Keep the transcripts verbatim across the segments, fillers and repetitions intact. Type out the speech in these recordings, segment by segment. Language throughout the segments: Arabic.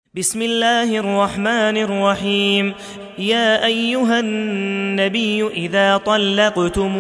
بسم الله الرحمن الرحيم. يا أيها النبي إذا طلقتم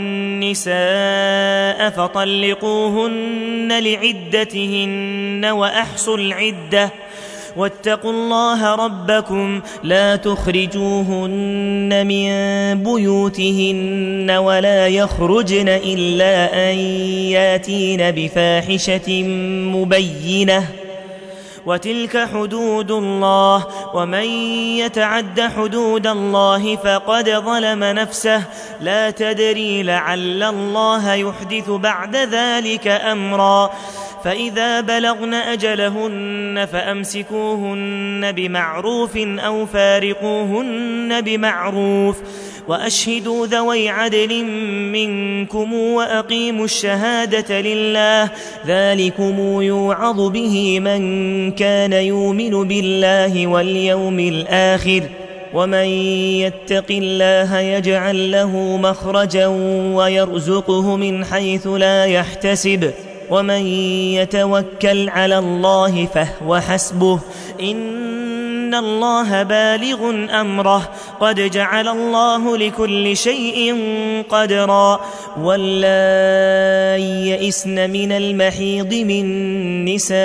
النساء فطلقوهن لعدتهن وأحصوا العدة واتقوا الله ربكم لا تخرجوهن من بيوتهن ولا يخرجن إلا أن ياتين بفاحشة مبينة وتلك حدود الله ومن يتعد حدود الله فقد ظلم نفسه لا تدري لعل الله يحدث بعد ذلك أمرا. فإذا بلغن أجلهن فأمسكوهن بمعروف أو فارقوهن بمعروف وأشهدوا ذوي عدل منكم وأقيموا الشهادة لله ذلكم يوعظ به من كان يؤمن بالله واليوم الآخر ومن يتق الله يجعل له مخرجا ويرزقه من حيث لا يحتسب ومن يتوكل على الله فهو حسبه إن الله بالغ أمره قد جعل الله لكل شيء قدرا. واللائي يئسن من المحيض من نسائكم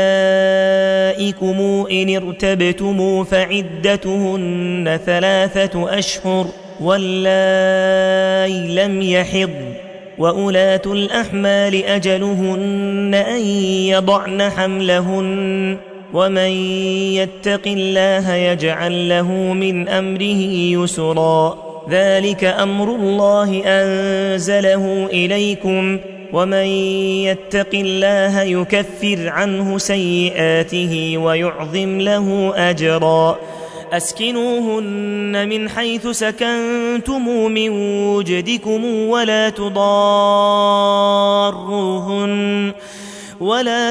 إن ارتبتم فعدتهن ثلاثة أشهر واللائي لم يحضن وأولاة الأحمال أجلهن أن يضعن حملهن ومن يتق الله يجعل له من أمره يسرا. ذلك أمر الله أنزله إليكم ومن يتق الله يكفر عنه سيئاته ويعظم له أجرا. أسكنوهن من حيث سكنتم من وجدكم ولا تضاروهن ولا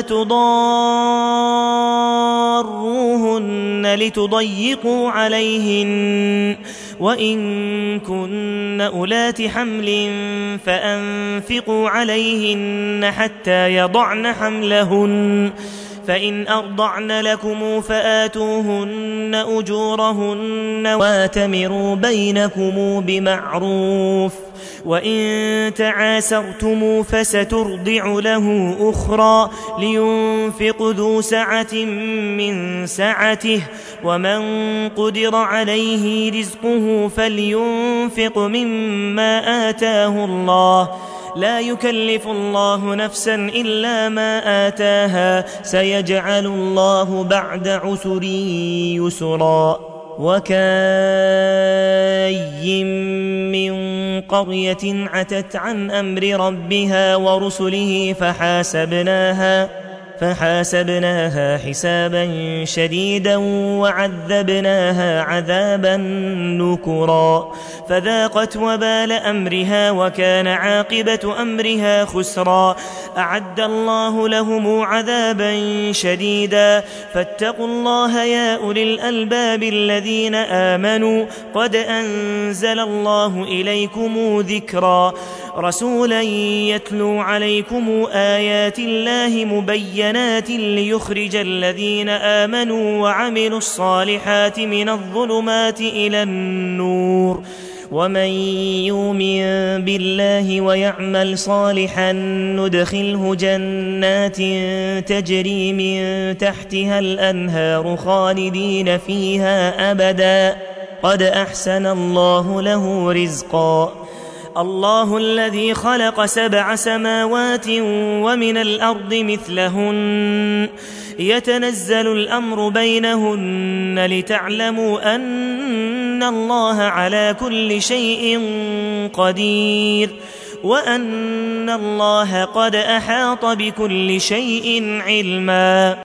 تضاروهن لتضيقوا عليهن وإن كن أولات حمل فأنفقوا عليهن حتى يضعن حملهن فإن أرضعن لكم فآتوهن أجورهن واتمروا بينكم بمعروف وإن تعاسرتم فسترضع له أخرى لينفق ذو سعة من سعته ومن قدر عليه رزقه فلينفق مما آتاه الله لا يكلف الله نفسا إلا ما آتاها سيجعل الله بعد عسر يسرا. وكاين من قرية عتت عن أمر ربها ورسله فحاسبناها فحاسبناها حسابا شديدا وعذبناها عذابا نكرا فذاقت وبال أمرها وكان عاقبة أمرها خسرا. أعد الله لهم عذابا شديدا فاتقوا الله يا أولي الألباب الذين آمنوا قد أنزل الله إليكم ذكرا رسولا يتلو عليكم آيات الله مبينات ليخرج الذين آمنوا وعملوا الصالحات من الظلمات إلى النور ومن يؤمن بالله ويعمل صالحا ندخله جنات تجري من تحتها الأنهار خالدين فيها أبدا قد أحسن الله له رزقا. الله الذي خلق سبع سماوات ومن الأرض مثلهن يتنزل الأمر بينهن لتعلموا أن الله على كل شيء قدير وأن الله قد أحاط بكل شيء علما.